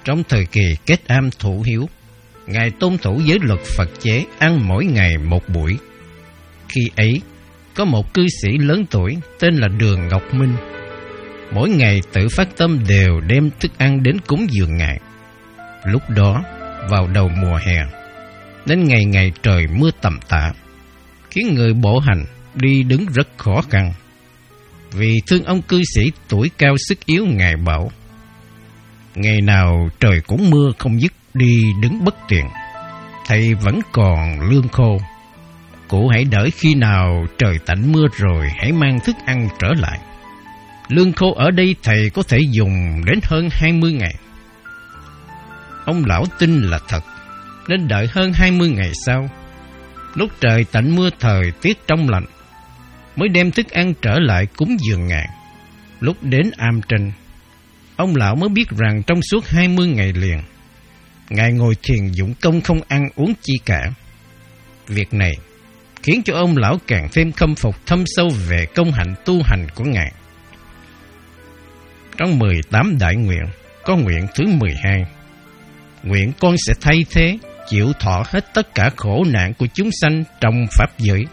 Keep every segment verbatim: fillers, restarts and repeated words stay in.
Trong thời kỳ kết am thủ hiếu, Ngài tuân thủ giới luật Phật chế ăn mỗi ngày một buổi. Khi ấy, có một cư sĩ lớn tuổi tên là Đường Ngọc Minh. Mỗi ngày tự phát tâm đều đem thức ăn đến cúng dường Ngài. Lúc đó, vào đầu mùa hè, đến ngày ngày trời mưa tầm tã, khiến người bộ hành đi đứng rất khó khăn. Vì thương ông cư sĩ tuổi cao sức yếu, Ngài bảo: ngày nào trời cũng mưa không dứt, đi đứng bất tiện, thầy vẫn còn lương khô. Cụ hãy đợi khi nào trời tạnh mưa rồi hãy mang thức ăn trở lại. Lương khô ở đây thầy có thể dùng đến hơn hai mươi ngày. Ông lão tin là thật, nên đợi hơn hai mươi ngày sau, lúc trời tạnh mưa thời tiết trong lành, mới đem thức ăn trở lại cúng dường Ngài. Lúc đến am tranh, ông lão mới biết rằng trong suốt hai mươi ngày liền, Ngài ngồi thiền dụng công không ăn uống chi cả. Việc này khiến cho ông lão càng thêm khâm phục thâm sâu về công hạnh tu hành của Ngài. Trong mười tám đại nguyện, có nguyện thứ mười hai: nguyện con sẽ thay thế, chịu thọ hết tất cả khổ nạn của chúng sanh trong pháp giới.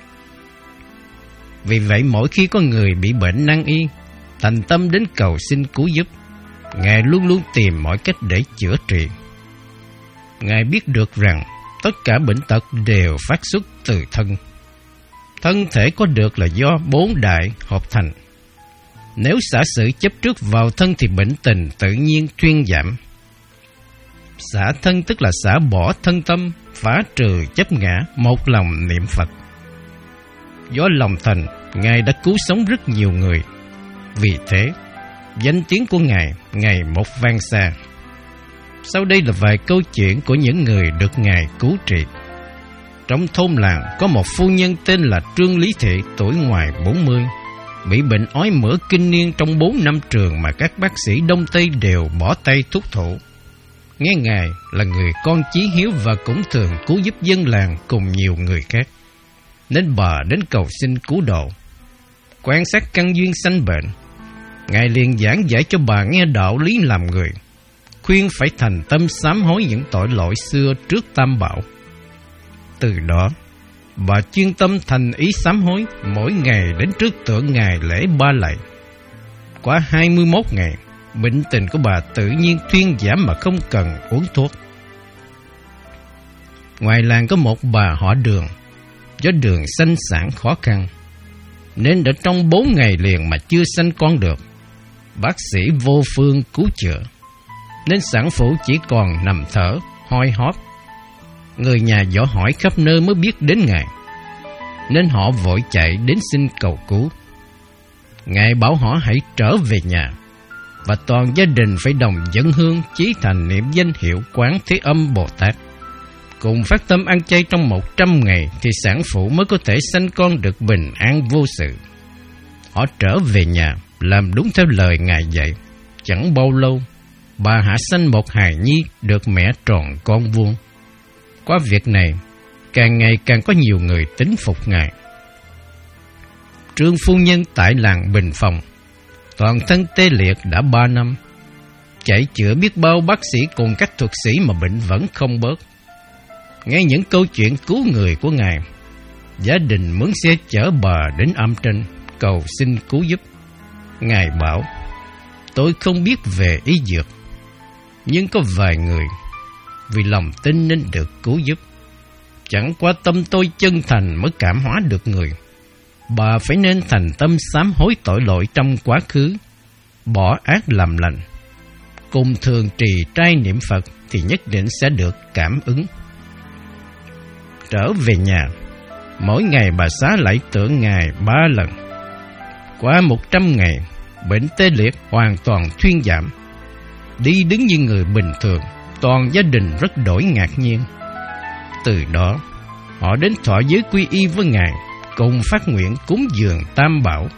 Vì vậy mỗi khi có người bị bệnh nan y, thành tâm đến cầu xin cứu giúp, Ngài luôn luôn tìm mọi cách để chữa trị. Ngài biết được rằng tất cả bệnh tật đều phát xuất từ thân. Thân thể có được là do bốn đại hợp thành. Nếu xả sự chấp trước vào thân thì bệnh tình tự nhiên thuyên giảm. Xả thân tức là xả bỏ thân tâm, phá trừ chấp ngã, một lòng niệm Phật. Do lòng thành, Ngài đã cứu sống rất nhiều người. Vì thế, danh tiếng của Ngài ngày một vang xa. Sau đây là vài câu chuyện của những người được Ngài cứu trị. Trong thôn làng có một phu nhân tên là Trương Lý Thị, tuổi ngoài bốn mươi, bị bệnh ói mửa kinh niên trong bốn năm trường mà các bác sĩ Đông Tây đều bỏ tay thuốc thổ. Nghe Ngài là người con chí hiếu và cũng thường cứu giúp dân làng cùng nhiều người khác, nên bà đến cầu xin cứu độ. Quan sát căn duyên sanh bệnh, Ngài liền giảng giải cho bà nghe đạo lý làm người, khuyên phải thành tâm sám hối những tội lỗi xưa trước Tam Bảo. Từ đó, bà chuyên tâm thành ý sám hối, mỗi ngày đến trước tượng Ngài lễ ba lạy. Qua hai mươi mốt ngày, bệnh tình của bà tự nhiên thuyên giảm mà không cần uống thuốc. Ngoài làng có một bà họ Đường, do đường sanh sản khó khăn, nên đã trong bốn ngày liền mà chưa sanh con được. Bác sĩ vô phương cứu chữa, nên sản phụ chỉ còn nằm thở, hoi hót. Người nhà dò hỏi khắp nơi mới biết đến Ngài, nên họ vội chạy đến xin cầu cứu. Ngài bảo họ hãy trở về nhà, và toàn gia đình phải đồng dâng hương chí thành niệm danh hiệu Quán Thế Âm Bồ Tát, cùng phát tâm ăn chay trong một trăm ngày, thì sản phụ mới có thể sanh con được bình an vô sự. Họ trở về nhà, làm đúng theo lời Ngài dạy. Chẳng bao lâu, bà hạ sanh một hài nhi được mẹ tròn con vuông. Qua việc này, càng ngày càng có nhiều người tín phục Ngài. Trương phu nhân tại làng Bình Phòng, toàn thân tê liệt đã ba năm, chạy chữa biết bao bác sĩ cùng các thuật sĩ mà bệnh vẫn không bớt. Nghe những câu chuyện cứu người của Ngài, gia đình mướn xe chở bà đến am tranh cầu xin cứu giúp. Ngài bảo: tôi không biết về y dược, nhưng có vài người vì lòng tin nên được cứu giúp. Chẳng qua tâm tôi chân thành mới cảm hóa được người. Bà phải nên thành tâm sám hối tội lỗi trong quá khứ, bỏ ác làm lành, cùng thường trì trai niệm Phật thì nhất định sẽ được cảm ứng. Trở về nhà, mỗi ngày bà xá lạy tượng Ngài ba lần. Qua một trăm ngày, bệnh tê liệt hoàn toàn thuyên giảm, đi đứng như người bình thường. Toàn gia đình rất đổi ngạc nhiên. Từ đó, họ đến thọ giới quy y với Ngài, cùng phát nguyện cúng dường Tam Bảo.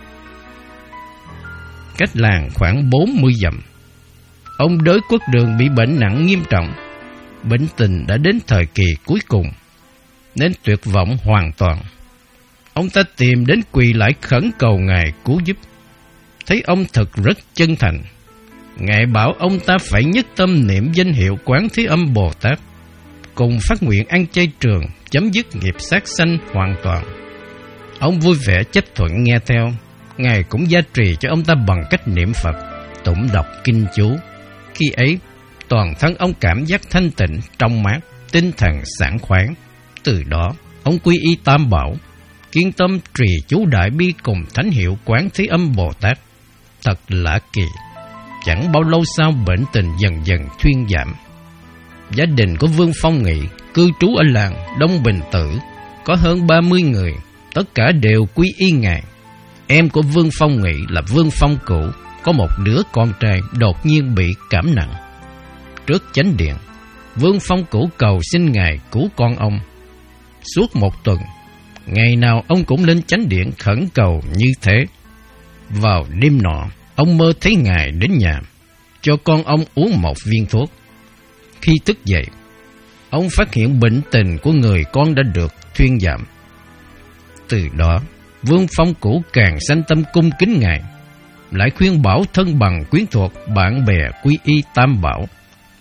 Cách làng khoảng bốn mươi dặm, ông Đới Quốc Đường bị bệnh nặng nghiêm trọng. Bệnh tình đã đến thời kỳ cuối cùng, nên tuyệt vọng hoàn toàn. Ông ta tìm đến quỳ lại khẩn cầu Ngài cứu giúp. Thấy ông thật rất chân thành, Ngài bảo ông ta phải nhất tâm niệm danh hiệu Quán Thế Âm Bồ Tát, cùng phát nguyện ăn chay trường, chấm dứt nghiệp sát sanh hoàn toàn. Ông vui vẻ chấp thuận nghe theo. Ngài cũng gia trì cho ông ta bằng cách niệm Phật, tụng đọc kinh chú. Khi ấy, toàn thân ông cảm giác thanh tịnh, trong mát, tinh thần sảng khoái. Từ đó, ông quy y Tam Bảo, kiên tâm trì chú Đại Bi cùng thánh hiệu Quán Thế Âm Bồ Tát. Thật lạ kỳ, chẳng bao lâu sau bệnh tình dần dần thuyên giảm. Gia đình của Vương Phong Nghị cư trú ở làng Đông Bình Tử, có hơn ba mươi người, tất cả đều quy y Ngài. Em của Vương Phong Nghị là Vương Phong Cửu, có một đứa con trai đột nhiên bị cảm nặng. Trước chánh điện, Vương Phong Cửu cầu xin Ngài cứu con ông. Suốt một tuần, ngày nào ông cũng lên chánh điện khẩn cầu như thế. Vào đêm nọ, ông mơ thấy Ngài đến nhà, cho con ông uống một viên thuốc. Khi thức dậy, ông phát hiện bệnh tình của người con đã được thuyên giảm. Từ đó, Vương Phong Cửu càng sanh tâm cung kính Ngài, lại khuyên bảo thân bằng quyến thuộc, bạn bè quy y Tam Bảo.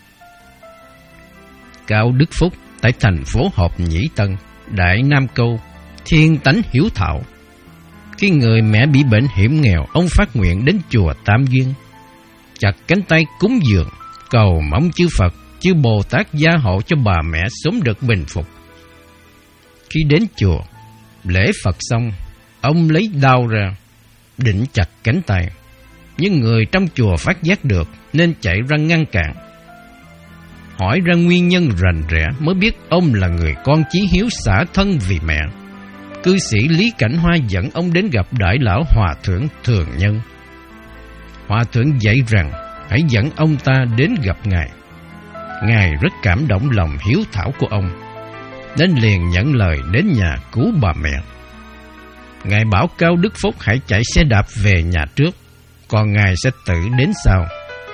Cao Đức Phúc tại thành phố Hợp Nhĩ Tân, Đại Nam Câu, thiên tánh hiếu thảo. Khi người mẹ bị bệnh hiểm nghèo, ông phát nguyện đến chùa Tam Duyên, chặt cánh tay cúng dường, cầu mong chư Phật, chư Bồ Tát gia hộ cho bà mẹ sớm được bình phục. Khi đến chùa, lễ Phật xong, ông lấy đao ra, định chặt cánh tay. Nhưng người trong chùa phát giác được nên chạy ra ngăn cản. Hỏi ra nguyên nhân rành rẽ mới biết ông là người con chí hiếu xả thân vì mẹ. Cư sĩ Lý Cảnh Hoa dẫn ông đến gặp Đại lão Hòa thượng Thường Nhân. Hòa thượng dạy rằng hãy dẫn ông ta đến gặp Ngài. Ngài rất cảm động lòng hiếu thảo của ông, nên liền nhận lời đến nhà cứu bà mẹ. Ngài bảo Cao Đức Phúc hãy chạy xe đạp về nhà trước, còn Ngài sẽ tự đến sau.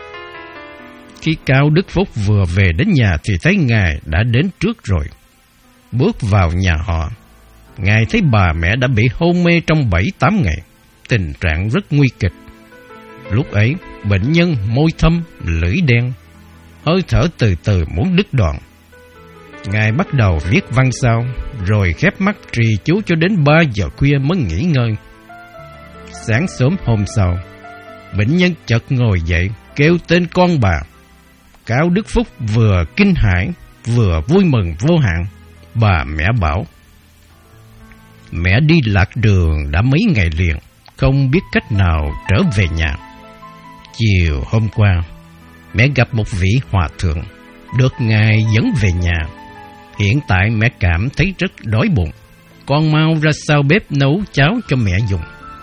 Khi Cao Đức Phúc vừa về đến nhà thì thấy Ngài đã đến trước rồi. Bước vào nhà họ, Ngài thấy bà mẹ đã bị hôn mê trong bảy tám ngày, tình trạng rất nguy kịch. Lúc ấy, bệnh nhân môi thâm, lưỡi đen, hơi thở từ từ muốn đứt đoạn. Ngài bắt đầu viết văn sao, rồi khép mắt trì chú cho đến ba giờ khuya mới nghỉ ngơi. Sáng sớm hôm sau, bệnh nhân chợt ngồi dậy, kêu tên con bà. Cao Đức Phúc vừa kinh hãi, vừa vui mừng vô hạn. Bà mẹ bảo, mẹ đi lạc đường đã mấy ngày liền, không biết cách nào trở về nhà. Chiều hôm qua, mẹ gặp một vị hòa thượng, được Ngài dẫn về nhà. Hiện tại mẹ cảm thấy rất đói bụng, con mau ra sau bếp nấu cháo cho mẹ dùng.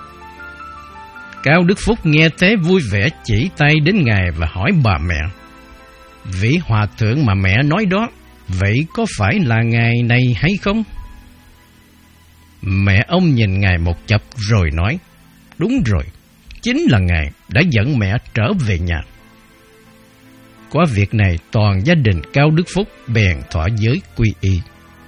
Cao Đức Phúc nghe thế vui vẻ chỉ tay đến Ngài và hỏi bà mẹ, vị hòa thượng mà mẹ nói đó, vậy có phải là Ngài này hay không? Mẹ ông nhìn Ngài một chập rồi nói, đúng rồi, chính là Ngài đã dẫn mẹ trở về nhà. Qua việc này, toàn gia đình Cao Đức Phúc bèn thọ giới quy y.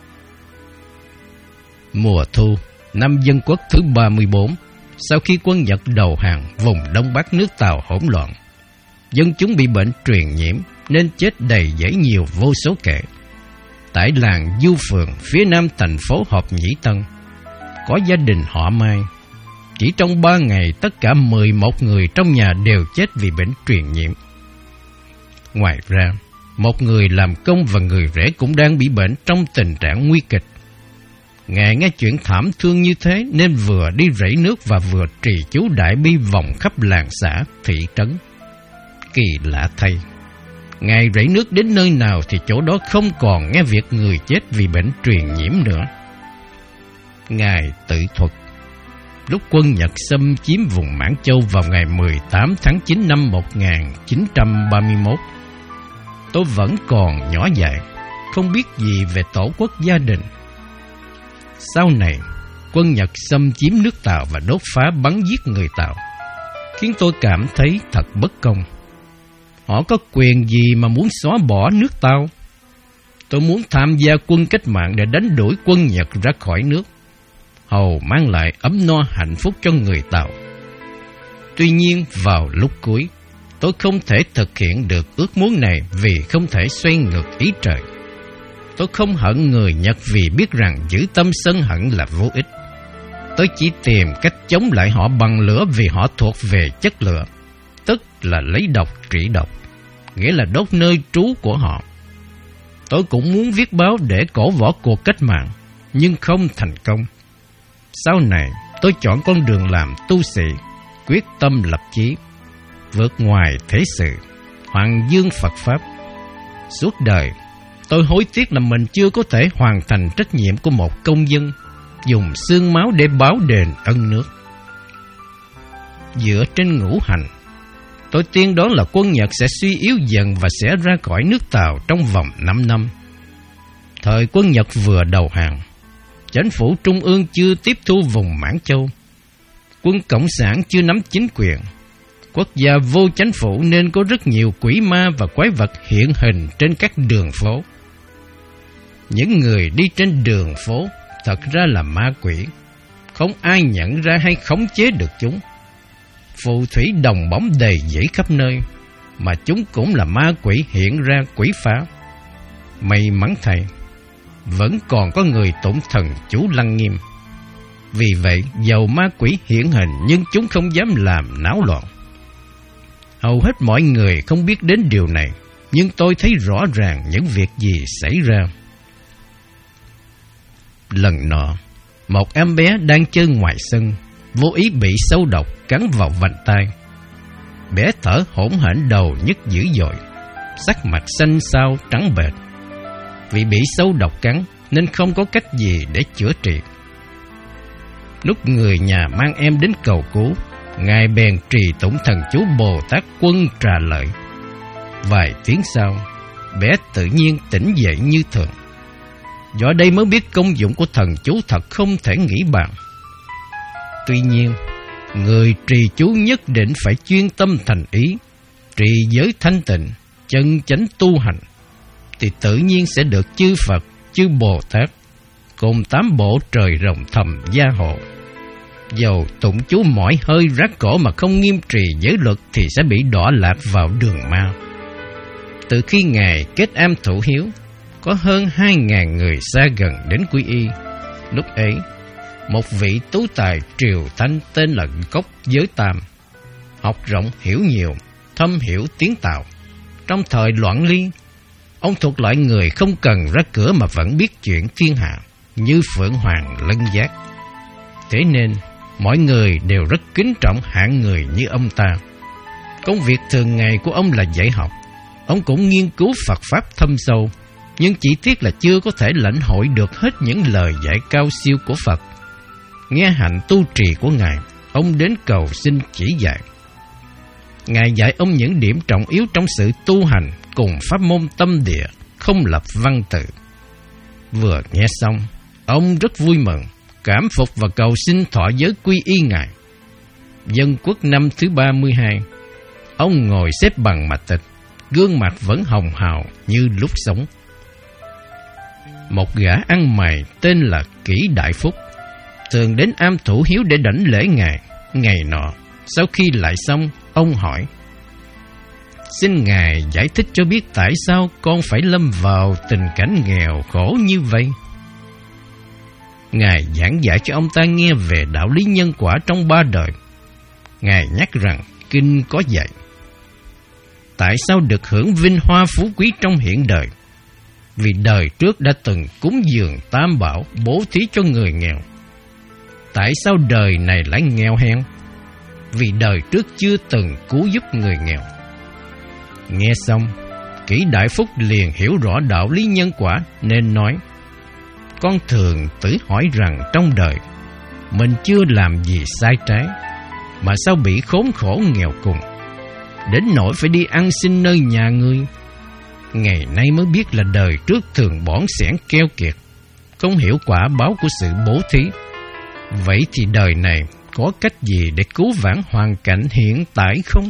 Mùa thu, năm Dân Quốc thứ ba mươi bốn, sau khi quân Nhật đầu hàng, vùng Đông Bắc nước Tàu hỗn loạn, dân chúng bị bệnh truyền nhiễm nên chết đầy dẫy nhiều vô số kể. Tại làng Du Phường, phía nam thành phố Hợp Nhĩ Tân, có gia đình họ Mai. Chỉ trong ba ngày, tất cả mười một người trong nhà đều chết vì bệnh truyền nhiễm. Ngoài ra, một người làm công và người rể cũng đang bị bệnh trong tình trạng nguy kịch. Ngài nghe chuyện thảm thương như thế nên vừa đi rảy nước và vừa trì chú Đại Bi vòng khắp làng xã, thị trấn. Kỳ lạ thay, Ngài rảy nước đến nơi nào thì chỗ đó không còn nghe việc người chết vì bệnh truyền nhiễm nữa. Ngài tự thuật, lúc quân Nhật xâm chiếm vùng Mãn Châu vào ngày mười tám tháng chín năm một nghìn chín trăm ba mươi mốt, tôi vẫn còn nhỏ dại, không biết gì về tổ quốc gia đình. Sau này, quân Nhật xâm chiếm nước Tàu và đốt phá bắn giết người Tàu, khiến tôi cảm thấy thật bất công. Họ có quyền gì mà muốn xóa bỏ nước Tàu? Tôi muốn tham gia quân cách mạng để đánh đuổi quân Nhật ra khỏi nước, hầu mang lại ấm no hạnh phúc cho người Tàu. Tuy nhiên, vào lúc cuối, tôi không thể thực hiện được ước muốn này vì không thể xoay ngược ý trời. Tôi không hận người Nhật vì biết rằng giữ tâm sân hận là vô ích. Tôi chỉ tìm cách chống lại họ bằng lửa vì họ thuộc về chất lửa, tức là lấy độc trị độc, nghĩa là đốt nơi trú của họ. Tôi cũng muốn viết báo để cổ võ cuộc cách mạng, nhưng không thành công. Sau này, tôi chọn con đường làm tu sĩ, quyết tâm lập chí, vượt ngoài thế sự, hoàng dương Phật Pháp. Suốt đời, tôi hối tiếc là mình chưa có thể hoàn thành trách nhiệm của một công dân, dùng xương máu để báo đền ân nước. Dựa trên ngũ hành, tôi tiên đoán là quân Nhật sẽ suy yếu dần và sẽ ra khỏi nước Tàu trong vòng năm năm. Thời quân Nhật vừa đầu hàng, chính phủ trung ương chưa tiếp thu vùng Mãn Châu, quân Cộng sản chưa nắm chính quyền, quốc gia vô chính phủ nên có rất nhiều quỷ ma và quái vật hiện hình trên các đường phố. Những người đi trên đường phố thật ra là ma quỷ, không ai nhận ra hay khống chế được chúng. Phù thủy đồng bóng đầy dẫy khắp nơi, mà chúng cũng là ma quỷ hiện ra quỷ phá. May mắn thầy, vẫn còn có người tụng thần chú Lăng Nghiêm. Vì vậy, dầu ma quỷ hiện hình nhưng chúng không dám làm náo loạn. Hầu hết mọi người không biết đến điều này, nhưng tôi thấy rõ ràng những việc gì xảy ra. Lần nọ, một em bé đang chơi ngoài sân, vô ý bị sâu độc cắn vào vành tai. Bé thở hổn hển, đầu nhức dữ dội, sắc mặt xanh xao trắng bệch. Vì bị sâu độc cắn nên không có cách gì để chữa trị. Lúc người nhà mang em đến cầu cứu, Ngài bèn trì tụng thần chú Bồ Tát Quân trả lời. Vài tiếng sau, bé tự nhiên tỉnh dậy như thường. Do đây mới biết công dụng của thần chú thật không thể nghĩ bàn. Tuy nhiên, người trì chú nhất định phải chuyên tâm thành ý, trì giới thanh tịnh, chân chánh tu hành, thì tự nhiên sẽ được chư Phật, chư Bồ Tát cùng tám bộ trời rồng thầm gia hộ. Dầu tụng chú mỏi hơi rát cổ mà không nghiêm trì giới luật thì sẽ bị đọa lạc vào đường ma. Từ khi Ngài kết am thủ hiếu, có hơn hai ngàn người xa gần đến quy y. Lúc ấy, một vị tú tài triều Thanh tên là Cốc Giới Tam, học rộng hiểu nhiều, thâm hiểu tiếng Tàu. Trong thời loạn ly, ông thuộc loại người không cần ra cửa mà vẫn biết chuyện thiên hạ, như phượng hoàng lân giác. Thế nên, mọi người đều rất kính trọng hạng người như ông ta. Công việc thường ngày của ông là dạy học. Ông cũng nghiên cứu Phật Pháp thâm sâu, nhưng chỉ tiếc là chưa có thể lãnh hội được hết những lời dạy cao siêu của Phật. Nghe hạnh tu trì của Ngài, ông đến cầu xin chỉ dạy. Ngài dạy ông những điểm trọng yếu trong sự tu hành cùng pháp môn tâm địa, không lập văn tự. Vừa nghe xong, ông rất vui mừng, cảm phục và cầu xin thọ giới quy y Ngài. Dân quốc năm thứ ba mươi hai, ông ngồi xếp bằng mà tịch, gương mặt vẫn hồng hào như lúc sống. Một gã ăn mày tên là Kỷ Đại Phúc thường đến am thủ hiếu để đảnh lễ Ngài. Ngày nọ, sau khi lại xong, ông hỏi: Xin Ngài giải thích cho biết tại sao con phải lâm vào tình cảnh nghèo khổ như vậy. Ngài giảng giải cho ông ta nghe về đạo lý nhân quả trong ba đời. Ngài nhắc rằng kinh có dạy: tại sao được hưởng vinh hoa phú quý trong hiện đời? Vì đời trước đã từng cúng dường tam bảo, bố thí cho người nghèo. Tại sao đời này lại nghèo hèn? Vì đời trước chưa từng cứu giúp người nghèo. Nghe xong, Kỷ Đại Phúc liền hiểu rõ đạo lý nhân quả nên nói: Con thường tự hỏi rằng trong đời mình chưa làm gì sai trái, mà sao bị khốn khổ nghèo cùng, đến nỗi phải đi ăn xin nơi nhà người. Ngày nay mới biết là đời trước thường bỏn sẻn keo kiệt, không hiểu quả báo của sự bố thí. Vậy thì đời này có cách gì để cứu vãn hoàn cảnh hiện tại không?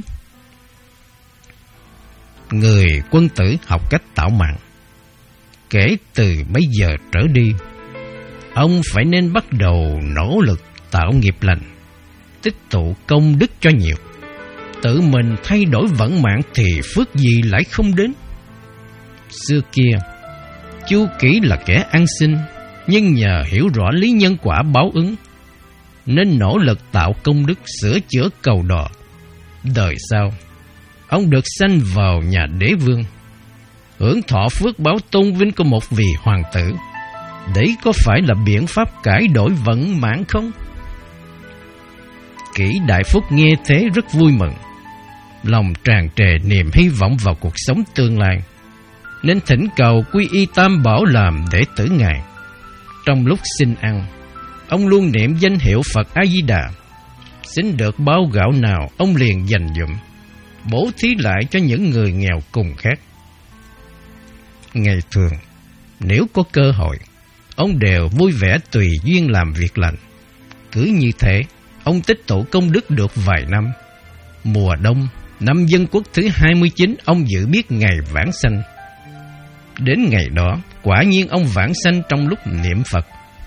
Người quân tử học cách tạo mạng. Kể từ bây giờ trở đi, ông phải nên bắt đầu nỗ lực tạo nghiệp lành, tích tụ công đức cho nhiều. tự mình thay đổi vận mạng thì phước gì lại không đến. Xưa kia, Chu Kỷ là kẻ ăn xin, nhưng nhờ hiểu rõ lý nhân quả báo ứng, nên nỗ lực tạo công đức sửa chữa cầu đò. Đời sau, ông được sanh vào nhà đế vương, hưởng thọ phước báo tôn vinh của một vị hoàng tử. Đấy có phải là biện pháp cải đổi vận mạng không? Kỷ Đại Phúc nghe thế rất vui mừng, lòng tràn trề niềm hy vọng vào cuộc sống tương lai, nên thỉnh cầu quy y Tam Bảo làm đệ tử Ngài. Trong lúc xin ăn, ông luôn niệm danh hiệu Phật A-di-đà. Xin được bao gạo nào, ông liền dành dụm, bố thí lại cho những người nghèo cùng khác. Ngày thường, nếu có cơ hội, ông đều vui vẻ tùy duyên làm việc lành. Cứ như thế, ông tích tụ công đức được vài năm. Mùa đông, năm Dân Quốc thứ hai mươi chín, ông dự biết ngày vãng sanh. Đến ngày đó, quả nhiên ông vãng sanh trong lúc niệm Phật.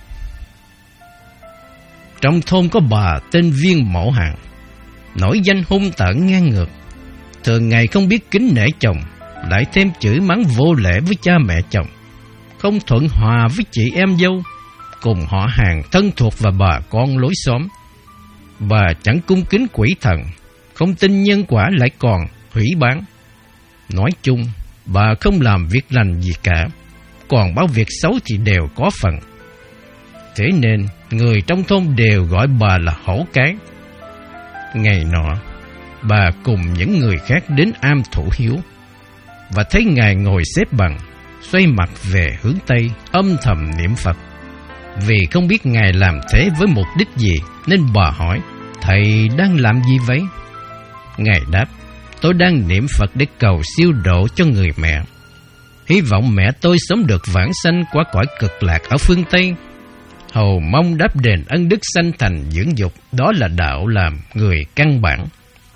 Trong thôn có bà tên Viên Mẫu Hằng, nổi danh hung tợn ngang ngược, thường ngày không biết kính nể chồng, lại thêm chửi mắng vô lễ với cha mẹ chồng, không thuận hòa với chị em dâu, cùng họ hàng thân thuộc và bà con lối xóm. Bà chẳng cung kính quỷ thần, không tin nhân quả, lại còn hủy bán. Nói chung, bà không làm việc lành gì cả, còn bao việc xấu thì đều có phần. Thế nên, người trong thôn đều gọi bà là hổ cái. Ngày nọ, bà cùng những người khác đến am thủ hiếu, và thấy Ngài ngồi xếp bằng, xoay mặt về hướng Tây, âm thầm niệm Phật. Vì không biết Ngài làm thế với mục đích gì, nên bà hỏi: "Thầy đang làm gì vậy?" Ngài đáp: "Tôi đang niệm Phật để cầu siêu độ cho người mẹ. Hy vọng mẹ tôi sớm được vãng sanh qua cõi cực lạc ở phương Tây, hầu mong đáp đền ân đức sanh thành dưỡng dục. Đó là đạo làm người căn bản."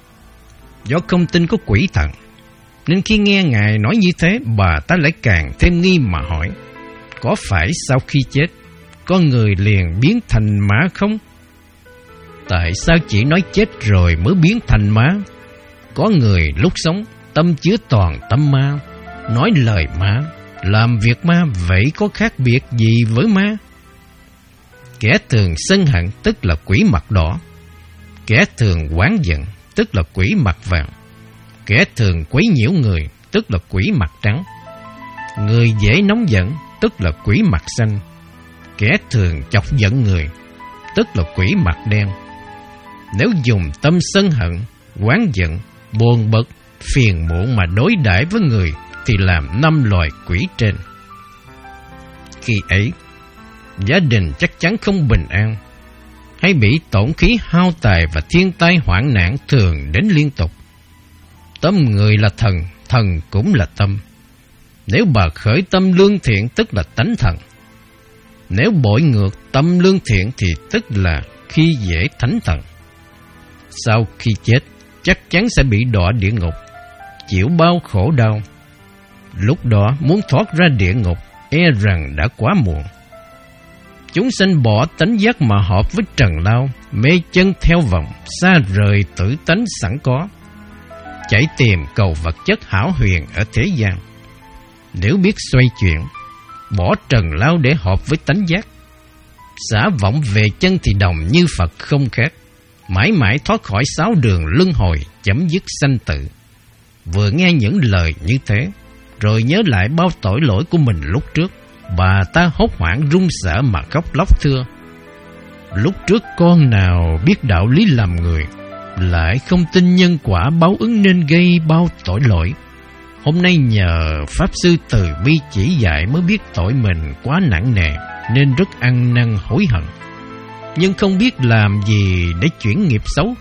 Do không tin có quỷ thần, nên khi nghe Ngài nói như thế, bà ta lại càng thêm nghi mà hỏi: "Có phải sau khi chết, con người liền biến thành ma không?" "Tại sao chỉ nói chết rồi mới biến thành ma? Có người lúc sống tâm chứa toàn tâm ma, nói lời ma, làm việc ma, vậy có khác biệt gì với ma?" Kẻ thường sân hận tức là quỷ mặt đỏ, kẻ thường oán giận tức là quỷ mặt vàng, kẻ thường quấy nhiễu người tức là quỷ mặt trắng, người dễ nóng giận tức là quỷ mặt xanh, kẻ thường chọc giận người tức là quỷ mặt đen. Nếu dùng tâm sân hận, oán giận, buồn bực, phiền muộn mà đối đãi với người thì làm năm loài quỷ trên. Khi ấy, gia đình chắc chắn không bình an, hay bị tổn khí hao tài và thiên tai hoạn nạn thường đến liên tục. Tâm người là thần, thần cũng là tâm. Nếu bà khởi tâm lương thiện tức là tánh thần. Nếu bội ngược tâm lương thiện thì tức là khi dễ thánh thần. Sau khi chết, chắc chắn sẽ bị đọa địa ngục, chịu bao khổ đau. Lúc đó muốn thoát ra địa ngục, e rằng đã quá muộn. Chúng sanh bỏ tánh giác mà hợp với trần lao, mê chân theo vòng, xa rời tự tánh sẵn có, chạy tìm cầu vật chất hão huyền ở thế gian. Nếu biết xoay chuyển, bỏ trần lao để hợp với tánh giác, xả vọng về chân thì đồng như Phật không khác, mãi mãi thoát khỏi sáu đường luân hồi, chấm dứt sanh tử. Vừa nghe những lời như thế, rồi nhớ lại bao tội lỗi của mình lúc trước, bà ta hốt hoảng run sợ mà khóc lóc thưa: "Lúc trước con nào biết đạo lý làm người, lại không tin nhân quả báo ứng nên gây bao tội lỗi. Hôm nay nhờ Pháp Sư từ bi chỉ dạy mới biết tội mình quá nặng nề, nên rất ăn năn hối hận, nhưng không biết làm gì để chuyển nghiệp xấu."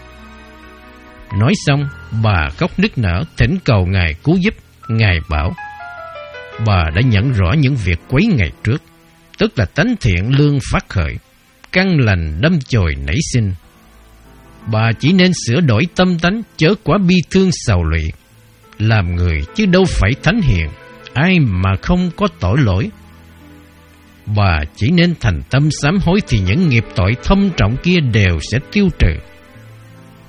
Nói xong, bà khóc nức nở thỉnh cầu Ngài cứu giúp. Ngài bảo bà đã nhận rõ những việc quấy ngày trước, tức là tánh thiện lương phát khởi, căn lành đâm chồi nảy sinh. Bà chỉ nên sửa đổi tâm tánh, chớ quá bi thương sầu lụy. Làm người chứ đâu phải thánh hiền, ai mà không có tội lỗi. Bà chỉ nên thành tâm sám hối thì những nghiệp tội thâm trọng kia đều sẽ tiêu trừ.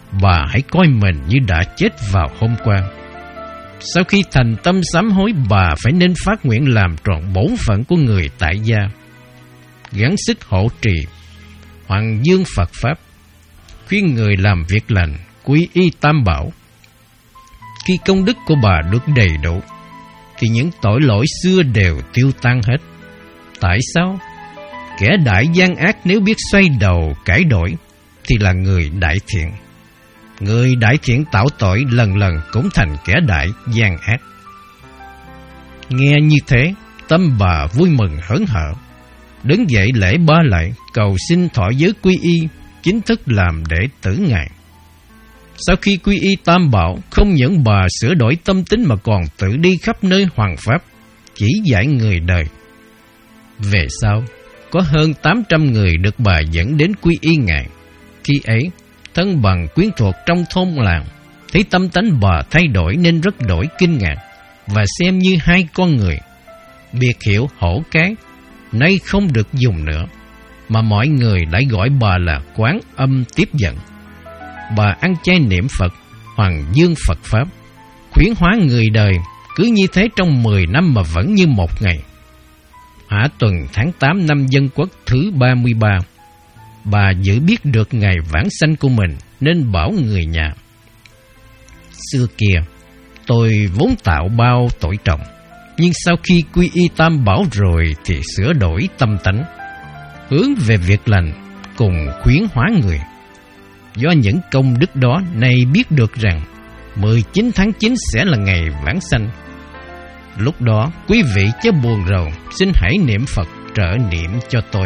bà hãy coi mình như đã chết vào hôm qua. Sau khi thành tâm sám hối, bà phải nên phát nguyện làm trọn bổn phận của người tại gia, gắng sức hộ trì Hoàng dương Phật Pháp, khuyên người làm việc lành, quy y Tam Bảo. Khi công đức của bà được đầy đủ, thì những tội lỗi xưa đều tiêu tan hết. Tại sao? Kẻ đại gian ác nếu biết xoay đầu cải đổi, thì là người đại thiện. Người đại thiện tạo tội lần lần cũng thành kẻ đại gian ác. Nghe như thế, tâm bà vui mừng hớn hở, đứng dậy lễ ba lạy, cầu xin thọ giới quy y, chính thức làm đệ tử Ngài. Sau khi quy y Tam Bảo, không những bà sửa đổi tâm tính mà còn tự đi khắp nơi hoằng pháp, chỉ dạy người đời. Về sau, có hơn tám trăm người được bà dẫn đến quy y Ngài. Khi ấy, thân bằng quyến thuộc trong thôn làng thấy tâm tánh bà thay đổi nên rất đổi kinh ngạc, và xem như hai con người. Biệt hiệu hổ cái nay không được dùng nữa, mà mọi người lại gọi bà là Quán Âm Tiếp Dẫn. Bà ăn chay niệm Phật, hoàng dương Phật Pháp, khuyến hóa người đời, cứ như thế trong mười năm mà vẫn như một ngày. Hạ tuần tháng tám năm Dân Quốc thứ ba mươi ba, bà giữ biết được ngày vãng sanh của mình nên bảo người nhà: xưa kia, tôi vốn tạo bao tội trọng, nhưng sau khi quy y Tam Bảo rồi thì sửa đổi tâm tánh, hướng về việc lành, cùng khuyến hóa người. Do những công đức đó, nay biết được rằng mười chín tháng chín sẽ là ngày vãng sanh. Lúc đó, quý vị chớ buồn rầu, xin hãy niệm Phật trợ niệm cho tôi.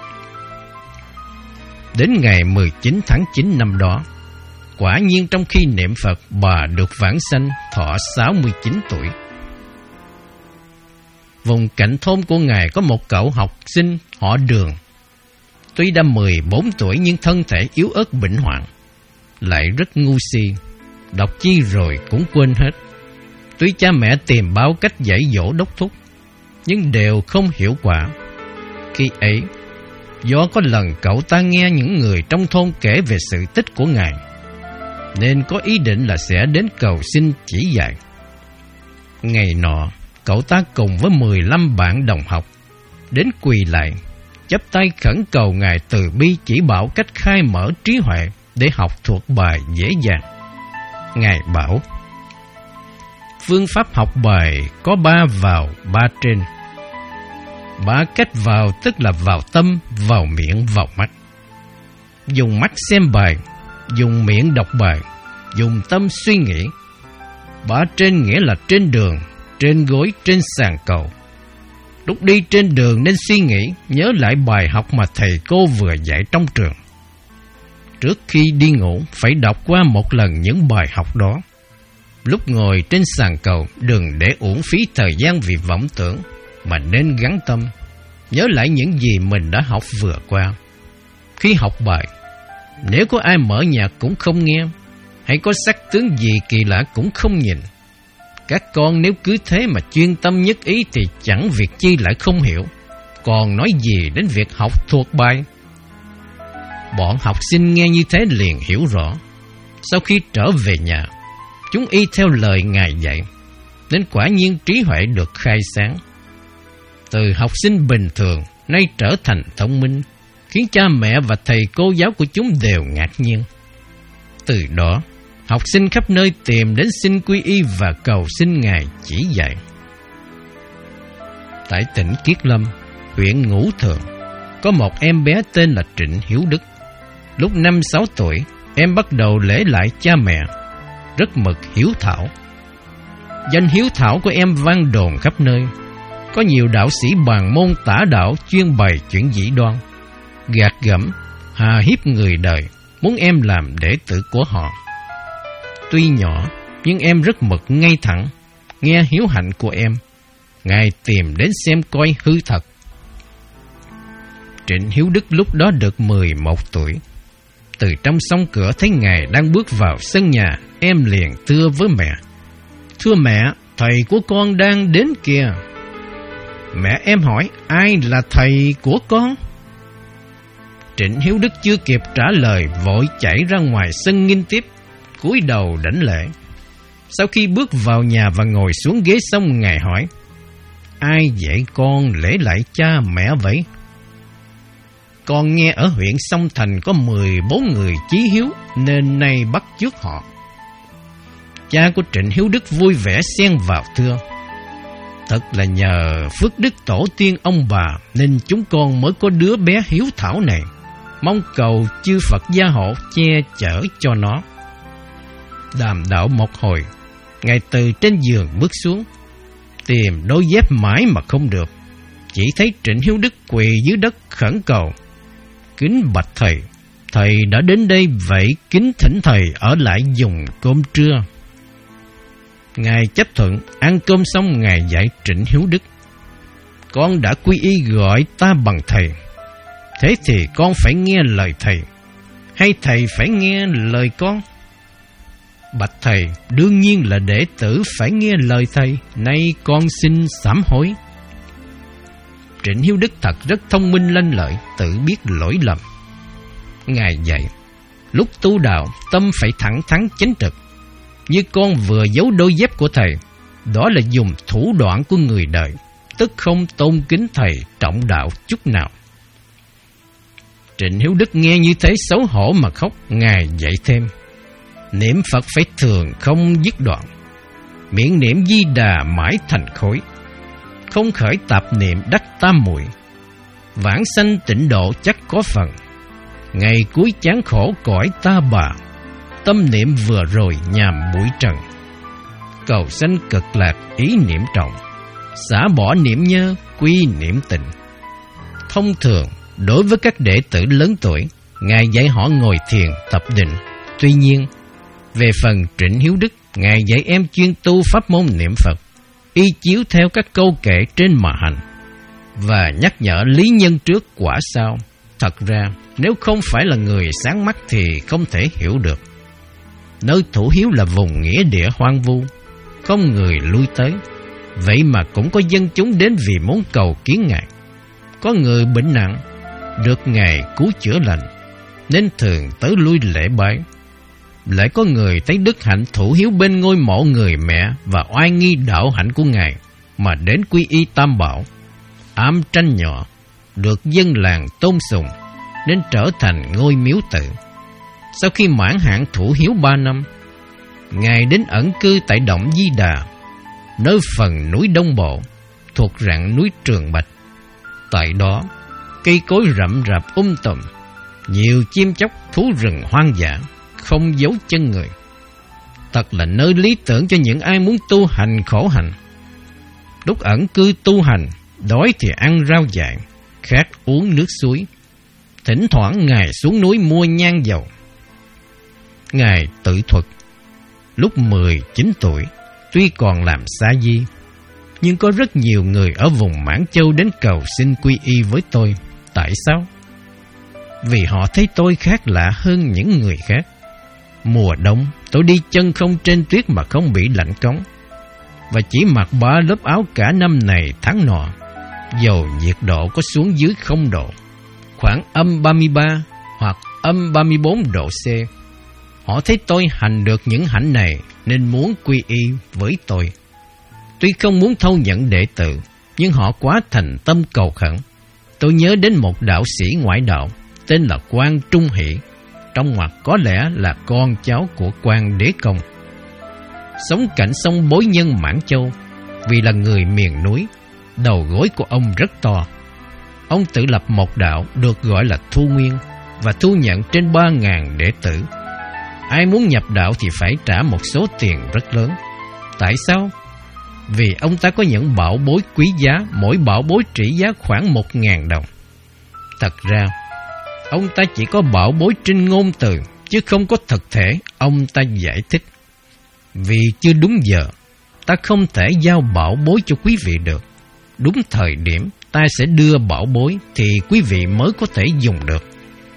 Đến ngày mười chín tháng chín năm đó, quả nhiên trong khi niệm Phật, bà được vãng sanh thọ sáu mươi chín tuổi. Vùng cạnh thôn của Ngài có một cậu học sinh họ Đường. Tuy đã mười bốn tuổi nhưng thân thể yếu ớt bệnh hoạn, lại rất ngu si, đọc chi rồi cũng quên hết. Tuy cha mẹ tìm bao cách dạy dỗ đốc thúc, nhưng đều không hiệu quả. Khi ấy, do có lần cậu ta nghe những người trong thôn kể về sự tích của Ngài, nên có ý định là sẽ đến cầu xin chỉ dạy. Ngày nọ, cậu ta cùng với mười lăm bạn đồng học đến quỳ lại, chắp tay khẩn cầu Ngài từ bi chỉ bảo cách khai mở trí huệ để học thuộc bài dễ dàng. Ngài bảo: phương pháp học bài có ba vào ba trên. Ba cách vào tức là vào tâm, vào miệng, vào mắt. Dùng mắt xem bài, dùng miệng đọc bài, dùng tâm suy nghĩ. Ba trên nghĩa là trên đường, trên gối, trên sàn cầu. Lúc đi trên đường nên suy nghĩ, nhớ lại bài học mà thầy cô vừa dạy trong trường. Trước khi đi ngủ, phải đọc qua một lần những bài học đó. Lúc ngồi trên sàn cầu, đừng để uổng phí thời gian vì vọng tưởng, mà nên gắn tâm, nhớ lại những gì mình đã học vừa qua. Khi học bài, nếu có ai mở nhạc cũng không nghe, hay có sắc tướng gì kỳ lạ cũng không nhìn. Các con nếu cứ thế mà chuyên tâm nhất ý thì chẳng việc chi lại không hiểu, còn nói gì đến việc học thuộc bài. Bọn học sinh nghe như thế liền hiểu rõ. Sau khi trở về nhà, chúng y theo lời Ngài dạy, nên quả nhiên trí huệ được khai sáng. Từ học sinh bình thường nay trở thành thông minh, khiến cha mẹ và thầy cô giáo của chúng đều ngạc nhiên. Từ đó, học sinh khắp nơi tìm đến xin quy y và cầu xin Ngài chỉ dạy. Tại tỉnh Kiết Lâm, huyện Ngũ Thường, có một em bé tên là Trịnh Hiếu Đức. Lúc năm sáu tuổi, em bắt đầu lễ lại cha mẹ, rất mực hiếu thảo. Danh hiếu thảo của em vang đồn khắp nơi. Có nhiều đạo sĩ bàn môn tả đạo chuyên bày chuyện dĩ đoan, gạt gẫm, hà hiếp người đời, muốn em làm đệ tử của họ. Tuy nhỏ, nhưng em rất mực ngay thẳng. Nghe hiếu hạnh của em, Ngài tìm đến xem coi hư thật. Trịnh Hiếu Đức lúc đó được mười một tuổi. Từ trong song cửa thấy Ngài đang bước vào sân nhà, em liền thưa với mẹ: thưa mẹ, thầy của con đang đến kìa. Mẹ em hỏi: ai là thầy của con? Trịnh Hiếu Đức chưa kịp trả lời, vội chạy ra ngoài sân nghinh tiếp, cúi đầu đảnh lễ. Sau khi bước vào nhà và ngồi xuống ghế xong, Ngài hỏi: ai dạy con lễ lại cha mẹ vậy? Con nghe ở huyện Sông Thành có mười bốn người chí hiếu, nên nay bắt chước họ. Cha của Trịnh Hiếu Đức vui vẻ xen vào thưa: thật là nhờ phước đức tổ tiên ông bà nên chúng con mới có đứa bé hiếu thảo này. Mong cầu chư Phật gia hộ che chở cho nó. Đàm đạo một hồi, Ngài từ trên giường bước xuống, tìm đôi dép mãi mà không được. Chỉ thấy Trịnh Hiếu Đức quỳ dưới đất khẩn cầu: kính bạch thầy, thầy đã đến đây, vậy kính thỉnh thầy ở lại dùng cơm trưa. Ngài chấp thuận. Ăn cơm xong, Ngài dạy Trịnh Hiếu Đức: con đã quy y gọi ta bằng thầy, thế thì con phải nghe lời thầy, hay thầy phải nghe lời con? Bạch thầy, đương nhiên là đệ tử phải nghe lời thầy, nay con xin sám hối. Trịnh Hiếu Đức thật rất thông minh lanh lợi, tự biết lỗi lầm. Ngài dạy: lúc tu đạo, tâm phải thẳng thắn chánh trực. Như con vừa giấu đôi dép của thầy, đó là dùng thủ đoạn của người đời, tức không tôn kính thầy trọng đạo chút nào. Trịnh Hiếu Đức nghe như thế xấu hổ mà khóc. Ngài dạy thêm: niệm Phật phải thường không dứt đoạn, miệng niệm Di Đà mãi thành khối, không khởi tạp niệm đắc tam muội, vãng sanh tịnh độ chắc có phần, ngày cuối chán khổ cõi ta bà, tâm niệm vừa rồi nhàm bụi trần, cầu sanh cực lạc ý niệm trọng, xả bỏ niệm nhơ quy niệm tịnh. Thông thường đối với các đệ tử lớn tuổi, Ngài dạy họ ngồi thiền tập định. Tuy nhiên, về phần Trịnh Hiếu Đức, Ngài dạy em chuyên tu pháp môn niệm Phật, y chiếu theo các câu kệ trên mà hành, và nhắc nhở lý nhân trước quả sau. Thật ra, nếu không phải là người sáng mắt thì không thể hiểu được. Nơi Thủ Hiếu là vùng nghĩa địa hoang vu, không người lui tới, vậy mà cũng có dân chúng đến vì muốn cầu kiến Ngài. Có người bệnh nặng, được Ngài cứu chữa lành, nên thường tới lui lễ bái. Lại có người thấy đức hạnh Thủ Hiếu bên ngôi mộ người mẹ và oai nghi đạo hạnh của Ngài mà đến quy y Tam Bảo. Am tranh nhỏ, được dân làng tôn sùng, nên trở thành ngôi miếu tự. Sau khi mãn hạn Thủ Hiếu ba năm, Ngài đến ẩn cư tại động Di Đà, nơi phần núi Đông Bộ, thuộc rặng núi Trường Bạch. Tại đó, cây cối rậm rạp um tùm, nhiều chim chóc, thú rừng hoang dã, không dấu chân người. Thật là nơi lý tưởng cho những ai muốn tu hành khổ hạnh. Lúc ẩn cư tu hành, đói thì ăn rau dại, khát uống nước suối. Thỉnh thoảng Ngài xuống núi mua nhang dầu. Ngài tự thuật: lúc mười chín tuổi, tuy còn làm sa di, nhưng có rất nhiều người ở vùng Mãn Châu đến cầu xin quy y với tôi. Tại sao? Vì họ thấy tôi khác lạ hơn những người khác. Mùa đông, tôi đi chân không trên tuyết mà không bị lạnh cống, và chỉ mặc ba lớp áo cả năm này tháng nọ, dầu nhiệt độ có xuống dưới không độ, khoảng âm ba mươi ba hoặc âm ba mươi bốn độ C. Họ thấy tôi hành được những hạnh này nên muốn quy y với tôi. Tuy không muốn thâu nhận đệ tử, nhưng họ quá thành tâm cầu khẩn. Tôi nhớ đến một đạo sĩ ngoại đạo tên là Quan Trung Hỷ, trong ngoặc có lẽ là con cháu của Quan Đế Công, sống cạnh sông Bối Nhân Mãn Châu. Vì là người miền núi, đầu gối của ông rất to. Ông tự lập một đạo được gọi là Thu Nguyên, và thu nhận trên ba ngàn đệ tử. Ai muốn nhập đạo thì phải trả một số tiền rất lớn. Tại sao? Vì ông ta có những bảo bối quý giá, mỗi bảo bối trị giá khoảng một ngàn đồng. Thật ra, ông ta chỉ có bảo bối trên ngôn từ, chứ không có thực thể. Ông ta giải thích: vì chưa đúng giờ, ta không thể giao bảo bối cho quý vị được. Đúng thời điểm ta sẽ đưa bảo bối thì quý vị mới có thể dùng được.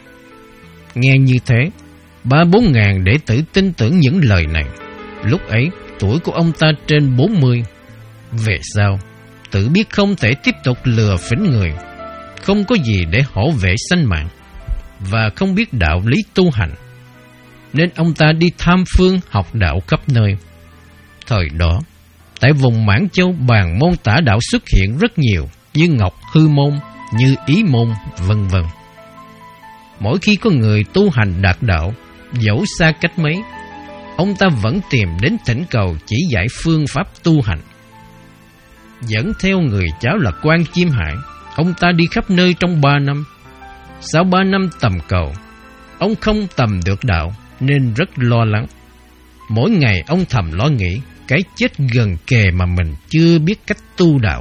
Nghe như thế, ba bốn ngàn đệ tử tin tưởng những lời này. Lúc ấy, tuổi của ông ta trên bốn mươi. Về sau, tự biết không thể tiếp tục lừa phỉnh người, không có gì để hổ vệ sanh mạng, và không biết đạo lý tu hành. nên ông ta đi tham phương học đạo khắp nơi. Thời đó, tại vùng Mãn Châu, bàn môn tả đạo xuất hiện rất nhiều, như Ngọc Hư Môn, như Ý Môn, vân vân. Mỗi khi có người tu hành đạt đạo, dẫu xa cách mấy, ông ta vẫn tìm đến thỉnh cầu chỉ dạy phương pháp tu hành. Dẫn theo người cháu là Quan Chiêm Hải, ông ta đi khắp nơi trong ba năm. Sau ba năm tầm cầu, ông không tầm được đạo nên rất lo lắng. Mỗi ngày ông thầm lo nghĩ cái chết gần kề mà mình chưa biết cách tu đạo.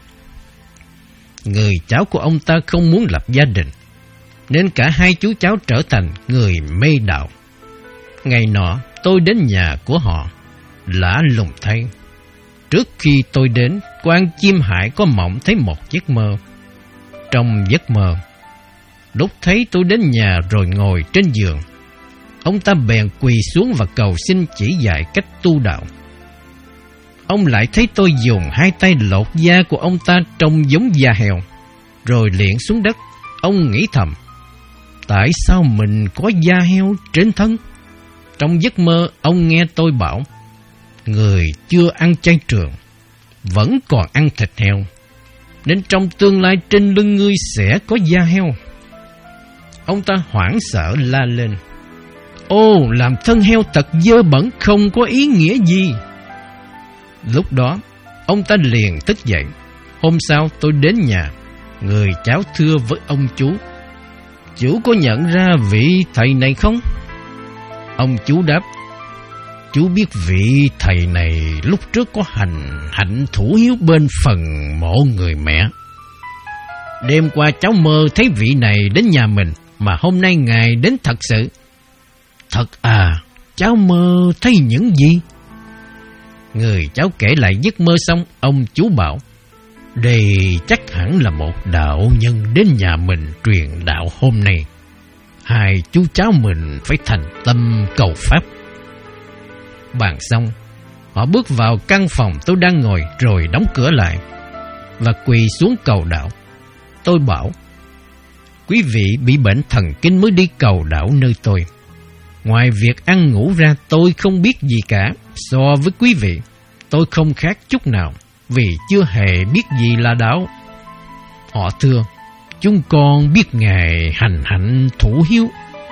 Người cháu của ông ta không muốn lập gia đình, nên cả hai chú cháu trở thành người mê đạo. Ngày nọ tôi đến nhà của họ, lạ lùng thay. Trước khi tôi đến, Quan Chiêm Hải có mộng thấy một giấc mơ. Trong giấc mơ, lúc thấy tôi đến nhà rồi ngồi trên giường, ông ta bèn quỳ xuống và cầu xin chỉ dạy cách tu đạo. Ông lại thấy tôi dùng hai tay lột da của ông ta trông giống da heo, rồi liệng xuống đất. Ông nghĩ thầm, tại sao mình có da heo trên thân? Trong giấc mơ, ông nghe tôi bảo, người chưa ăn chay trường, vẫn còn ăn thịt heo, nên trong tương lai trên lưng ngươi sẽ có da heo. Ông ta hoảng sợ la lên, ô, làm thân heo thật dơ bẩn, không có ý nghĩa gì. Lúc đó, ông ta liền thức dậy. Hôm sau tôi đến nhà, người cháu thưa với ông chú, chú có nhận ra vị thầy này không? Ông chú đáp, chú biết vị thầy này lúc trước có hành hạnh thủ hiếu bên phần mộ người mẹ. Đêm qua cháu mơ thấy vị này đến nhà mình, mà hôm nay ngài đến thật sự. Thật à, cháu mơ thấy những gì? Người cháu kể lại giấc mơ xong, ông chú bảo, đây chắc hẳn là một đạo nhân đến nhà mình truyền đạo hôm nay. Hai chú cháu mình phải thành tâm cầu pháp. Bàn xong, họ bước vào căn phòng tôi đang ngồi rồi đóng cửa lại và quỳ xuống cầu đạo. Tôi bảo, quý vị bị bệnh thần kinh mới đi cầu đạo nơi tôi. Ngoài việc ăn ngủ ra, tôi không biết gì cả. So với quý vị, tôi không khác chút nào, vì chưa hề biết gì là đạo. Họ thưa, chúng con biết ngài hành hạnh thủ hiếu.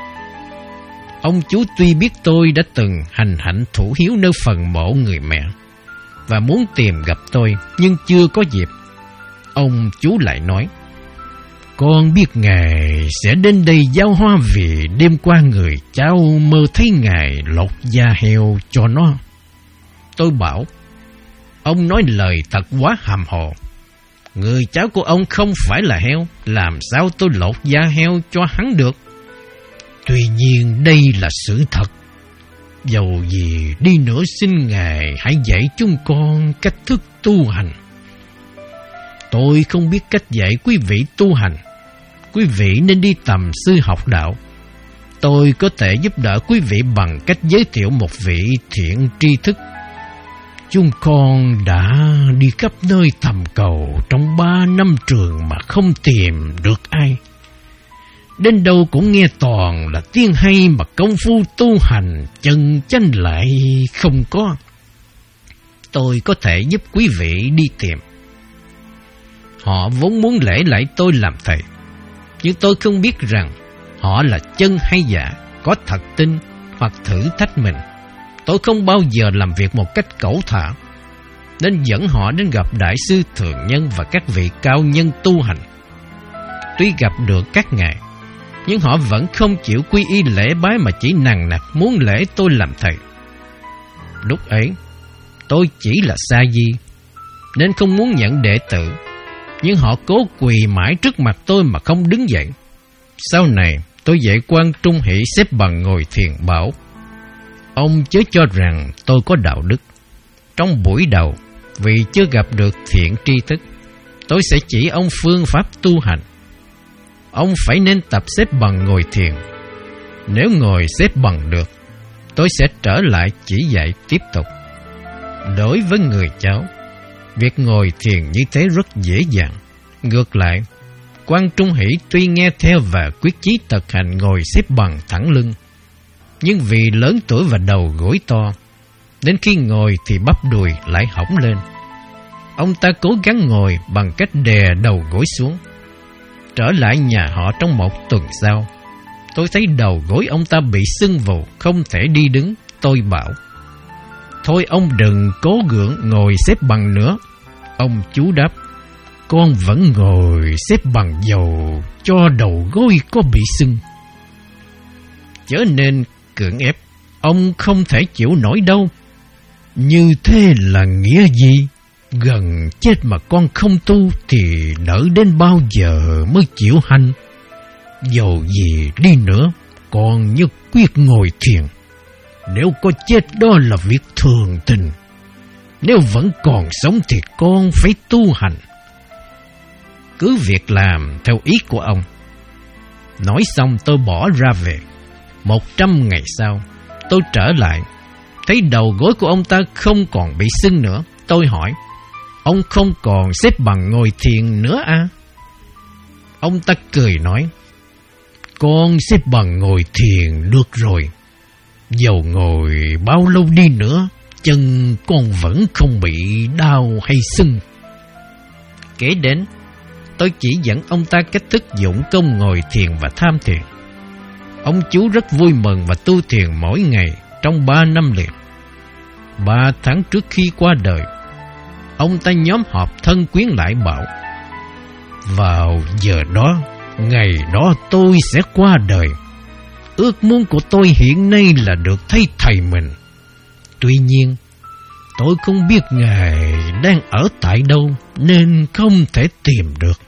Ông chú tuy biết tôi đã từng hành hạnh thủ hiếu nơi phần mộ người mẹ và muốn tìm gặp tôi, nhưng chưa có dịp. Ông chú lại nói, con biết ngài sẽ đến đây giao hoa vì đêm qua người cháu mơ thấy ngài lột da heo cho nó. Tôi bảo, ông nói lời thật quá hàm hồ. Người cháu của ông không phải là heo, làm sao tôi lột da heo cho hắn được? Tuy nhiên đây là sự thật. Dầu gì đi nữa, xin ngài hãy dạy chúng con cách thức tu hành. Tôi không biết cách dạy quý vị tu hành. Quý vị nên đi tầm sư học đạo. Tôi có thể giúp đỡ quý vị bằng cách giới thiệu một vị thiện tri thức. Chúng con đã đi khắp nơi tầm cầu trong ba năm trường mà không tìm được ai. Đến đâu cũng nghe toàn là tiếng hay mà công phu tu hành chân chánh lại không có. Tôi có thể giúp quý vị đi tìm. Họ vốn muốn lễ lại tôi làm thầy, nhưng tôi không biết rằng họ là chân hay giả, có thật tin hoặc thử thách mình. Tôi không bao giờ làm việc một cách cẩu thả, nên dẫn họ đến gặp đại sư Thượng Nhân và các vị cao nhân tu hành. Tuy gặp được các ngài, nhưng họ vẫn không chịu quy y lễ bái mà chỉ nằng nặc muốn lễ tôi làm thầy. Lúc ấy, tôi chỉ là sa di, nên không muốn nhận đệ tử, nhưng họ cố quỳ mãi trước mặt tôi mà không đứng dậy. Sau này, tôi dạy Quan Trung Hỷ xếp bằng ngồi thiền bảo, ông chớ cho rằng tôi có đạo đức. Trong buổi đầu, vì chưa gặp được thiện tri thức, tôi sẽ chỉ ông phương pháp tu hành. Ông phải nên tập xếp bằng ngồi thiền. Nếu ngồi xếp bằng được, tôi sẽ trở lại chỉ dạy tiếp tục. Đối với người cháu, việc ngồi thiền như thế rất dễ dàng. Ngược lại, Quan Trung Hỷ tuy nghe theo và quyết chí thực hành ngồi xếp bằng thẳng lưng, nhưng vì lớn tuổi và đầu gối to, đến khi ngồi thì bắp đùi lại hõng lên. Ông ta cố gắng ngồi bằng cách đè đầu gối xuống. Trở lại nhà họ trong một tuần sau, tôi thấy đầu gối ông ta bị sưng vù, không thể đi đứng. Tôi bảo: "Thôi ông đừng cố gượng ngồi xếp bằng nữa." Ông chú đáp: "Con vẫn ngồi xếp bằng dầu cho đầu gối có bị sưng." Chớ nên cưỡng ép, ông không thể chịu nổi đâu. Như thế là nghĩa gì? Gần chết mà con không tu thì đỡ đến bao giờ mới chịu hành? Dầu gì đi nữa, con nhất quyết ngồi thiền. Nếu có chết đó là việc thường tình. Nếu vẫn còn sống thì con phải tu hành. Cứ việc làm theo ý của ông. Nói xong tôi bỏ ra về. Một trăm ngày sau, tôi trở lại, thấy đầu gối của ông ta không còn bị sưng nữa. Tôi hỏi: "Ông không còn xếp bằng ngồi thiền nữa à?" Ông ta cười nói: "Con xếp bằng ngồi thiền được rồi. Dầu ngồi bao lâu đi nữa, chân con vẫn không bị đau hay sưng." Kế đến, tôi chỉ dẫn ông ta cách thức dụng công ngồi thiền và tham thiền. Ông chú rất vui mừng và tu thiền mỗi ngày trong ba năm liền. Ba tháng trước khi qua đời, ông ta nhóm họp thân quyến lại bảo: "Vào giờ đó, ngày đó tôi sẽ qua đời. Ước muốn của tôi hiện nay là được thấy thầy mình. Tuy nhiên, tôi không biết Ngài đang ở tại đâu nên không thể tìm được."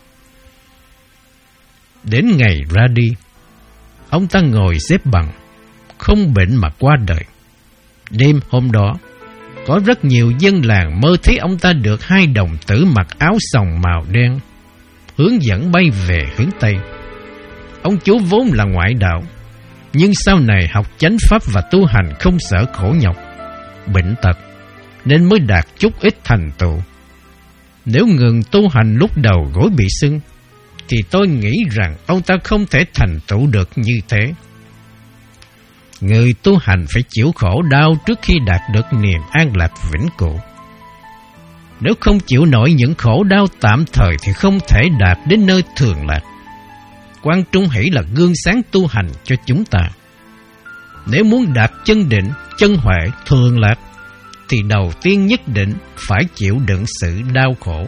Đến ngày ra đi, ông ta ngồi xếp bằng, không bệnh mà qua đời. Đêm hôm đó, có rất nhiều dân làng mơ thấy ông ta được hai đồng tử mặc áo sòng màu đen, hướng dẫn bay về hướng Tây. Ông chú vốn là ngoại đạo, nhưng sau này học chánh pháp và tu hành không sợ khổ nhọc, bệnh tật, nên mới đạt chút ít thành tựu. Nếu ngừng tu hành lúc đầu gối bị sưng, thì tôi nghĩ rằng ông ta không thể thành tựu được như thế. Người tu hành phải chịu khổ đau trước khi đạt được niềm an lạc vĩnh cửu. Nếu không chịu nổi những khổ đau tạm thời thì không thể đạt đến nơi thường lạc. Quan Trung Hỷ là gương sáng tu hành cho chúng ta. Nếu muốn đạt chân định, chân huệ, thường lạc, thì đầu tiên nhất định phải chịu đựng sự đau khổ.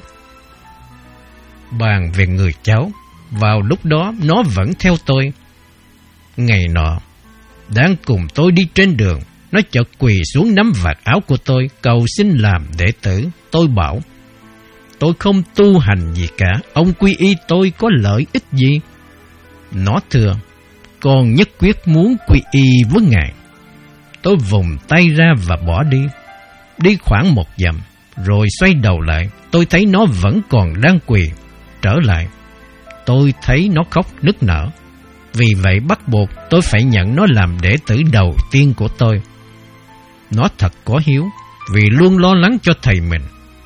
Bàn về người cháu, vào lúc đó nó vẫn theo tôi. Ngày nọ, đang cùng tôi đi trên đường, nó chợt quỳ xuống nắm vạt áo của tôi, cầu xin làm đệ tử. Tôi bảo: "Tôi không tu hành gì cả, ông quy y tôi có lợi ích gì?" Nó thưa: "Con nhất quyết muốn quy y với Ngài." Tôi vùng tay ra và bỏ đi. Đi khoảng một dặm, rồi xoay đầu lại, tôi thấy nó vẫn còn đang quỳ. Trở lại, tôi thấy nó khóc nức nở. Vì vậy bắt buộc tôi phải nhận nó làm đệ tử đầu tiên của tôi. Nó thật có hiếu, vì luôn lo lắng cho thầy mình.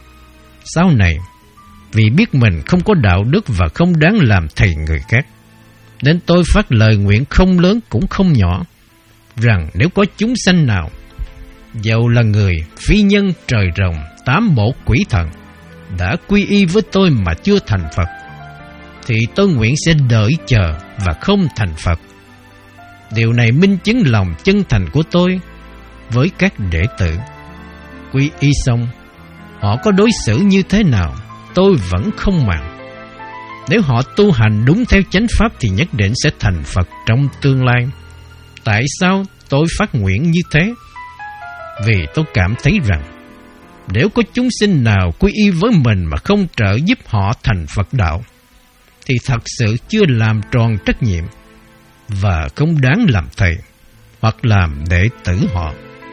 Sau này, vì biết mình không có đạo đức và không đáng làm thầy người khác, nên tôi phát lời nguyện không lớn cũng không nhỏ, rằng nếu có chúng sanh nào, dầu là người, phi nhân, trời rồng, tám bộ quỷ thần, đã quy y với tôi mà chưa thành Phật, thì tôi nguyện sẽ đợi chờ và không thành Phật. Điều này minh chứng lòng chân thành của tôi với các đệ tử. Quy y xong, họ có đối xử như thế nào, tôi vẫn không màng. Nếu họ tu hành đúng theo chánh pháp thì nhất định sẽ thành Phật trong tương lai. Tại sao tôi phát nguyện như thế? Vì tôi cảm thấy rằng nếu có chúng sinh nào quy y với mình mà không trợ giúp họ thành Phật đạo, thì thật sự chưa làm tròn trách nhiệm và không đáng làm thầy hoặc làm đệ tử họ.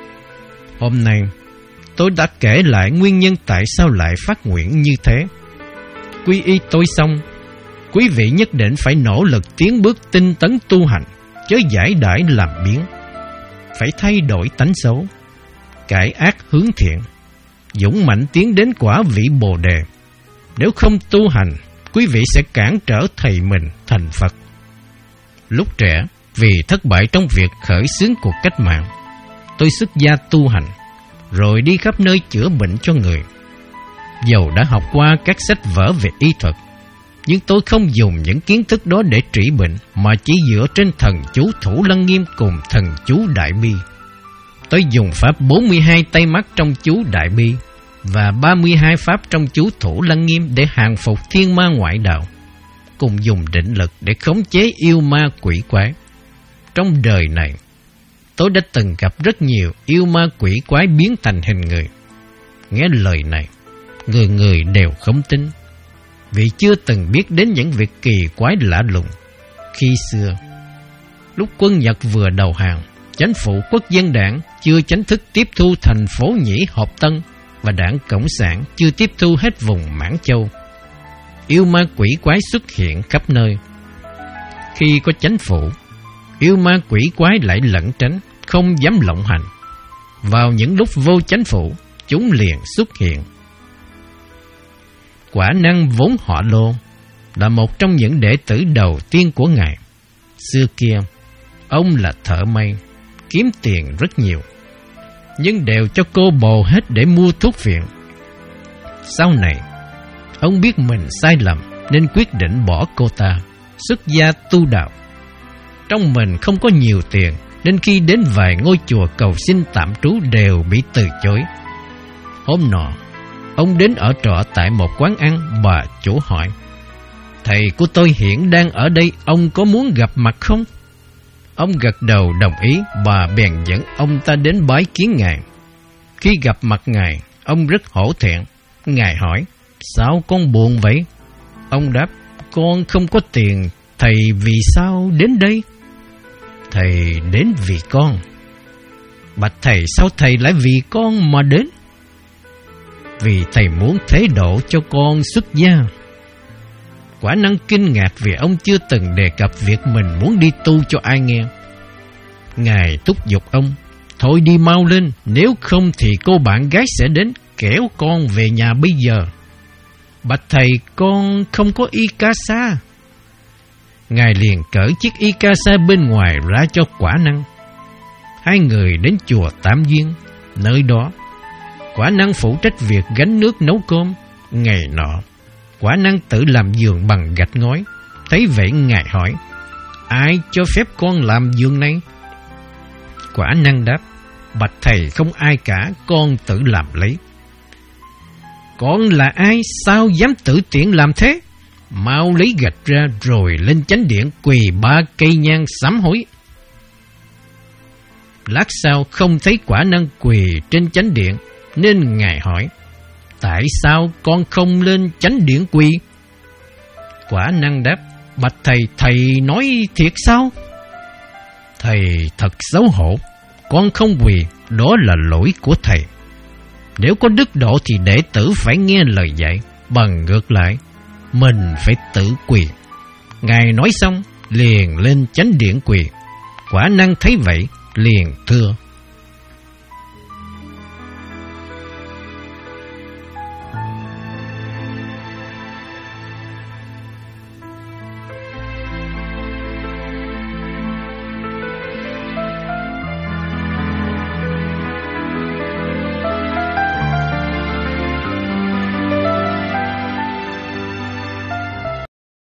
Hôm nay, tôi đã kể lại nguyên nhân tại sao lại phát nguyện như thế. Quy y tôi xong, quý vị nhất định phải nỗ lực tiến bước tinh tấn tu hành, chớ giải đãi làm biến. Phải thay đổi tánh xấu, cải ác hướng thiện, dũng mạnh tiến đến quả vị Bồ Đề. Nếu không tu hành, quý vị sẽ cản trở thầy mình thành Phật. Lúc trẻ, Vì thất bại trong việc khởi xướng cuộc cách mạng, tôi xuất gia tu hành, rồi đi khắp nơi chữa bệnh cho người. Dầu đã học qua các sách vở về y thuật, nhưng tôi không dùng những kiến thức đó để trị bệnh, mà chỉ dựa trên thần chú Thủ Lăng Nghiêm cùng thần chú Đại Bi. Tôi dùng pháp bốn mươi hai tay mắt trong chú Đại Bi và ba mươi hai pháp trong chú Thủ Lăng Nghiêm để hàng phục thiên ma ngoại đạo, cùng dùng định lực để khống chế yêu ma quỷ quái. Trong đời này, tôi đã từng gặp rất nhiều yêu ma quỷ quái biến thành hình người. Nghe lời này, người người đều không tin, vì chưa từng biết đến những việc kỳ quái lạ lùng. Khi xưa, lúc quân Nhật vừa đầu hàng, chính phủ Quốc dân đảng chưa chính thức tiếp thu thành phố Nhĩ Hộp Tân, và đảng Cộng sản chưa tiếp thu hết vùng Mãn Châu. Yêu ma quỷ quái xuất hiện khắp nơi. Khi có chính phủ, yêu ma quỷ quái lại lẩn tránh, không dám lộng hành. Vào những lúc vô chính phủ, chúng liền xuất hiện. Quả Năng vốn họ Lô, là một trong những đệ tử đầu tiên của Ngài. Xưa kia, ông là thợ may, kiếm tiền rất nhiều, nhưng đều cho cô bồ hết để mua thuốc phiện. Sau này, ông biết mình sai lầm nên quyết định bỏ cô ta, xuất gia tu đạo. Trong mình không có nhiều tiền, nên khi đến vài ngôi chùa cầu xin tạm trú đều bị từ chối. Hôm nọ, ông đến ở trọ tại một quán ăn. Bà chủ hỏi: "Thầy của tôi hiện đang ở đây, ông có muốn gặp mặt không?" Ông gật đầu đồng ý. Bà bèn dẫn ông ta đến bái kiến Ngài. Khi gặp mặt Ngài, ông rất hổ thẹn. Ngài hỏi: "Sao con buồn vậy?" Ông đáp: "Con không có tiền. Thầy vì sao đến đây?" "Thầy đến vì con." "Bạch thầy, sao thầy lại vì con mà đến?" "Vì thầy muốn thế độ cho con xuất gia." Quả Năng kinh ngạc vì ông chưa từng đề cập việc mình muốn đi tu cho ai nghe. Ngài thúc giục ông: "Thôi đi mau lên, nếu không thì cô bạn gái sẽ đến kéo con về nhà bây giờ." "Bạch thầy, con không có y ca sa." Ngài liền cởi chiếc y ca sa bên ngoài ra cho Quả Năng. Hai người đến chùa Tam Duyên. Nơi đó, Quả Năng phụ trách việc gánh nước nấu cơm. Ngày nọ, Quả Năng tự làm giường bằng gạch ngói. Thấy vậy, Ngài hỏi: "Ai cho phép con làm giường này?" Quả Năng đáp: "Bạch thầy, không ai cả, con tự làm lấy." "Con là ai, sao dám tự tiện làm thế? Mau lấy gạch ra rồi lên chánh điện quỳ ba cây nhang sám hối." Lát sau không thấy Quả Năng quỳ trên chánh điện, nên Ngài hỏi: "Tại sao con không lên chánh điện quỳ?" Quả Năng đáp: "Bạch thầy, thầy nói thiệt sao?" "Thầy thật xấu hổ, con không quỳ, đó là lỗi của thầy. Nếu có đức độ thì đệ tử phải nghe lời dạy, bằng ngược lại, mình phải tự quỳ." Ngài nói xong, liền lên chánh điện quỳ. Quả Năng thấy vậy, liền thưa: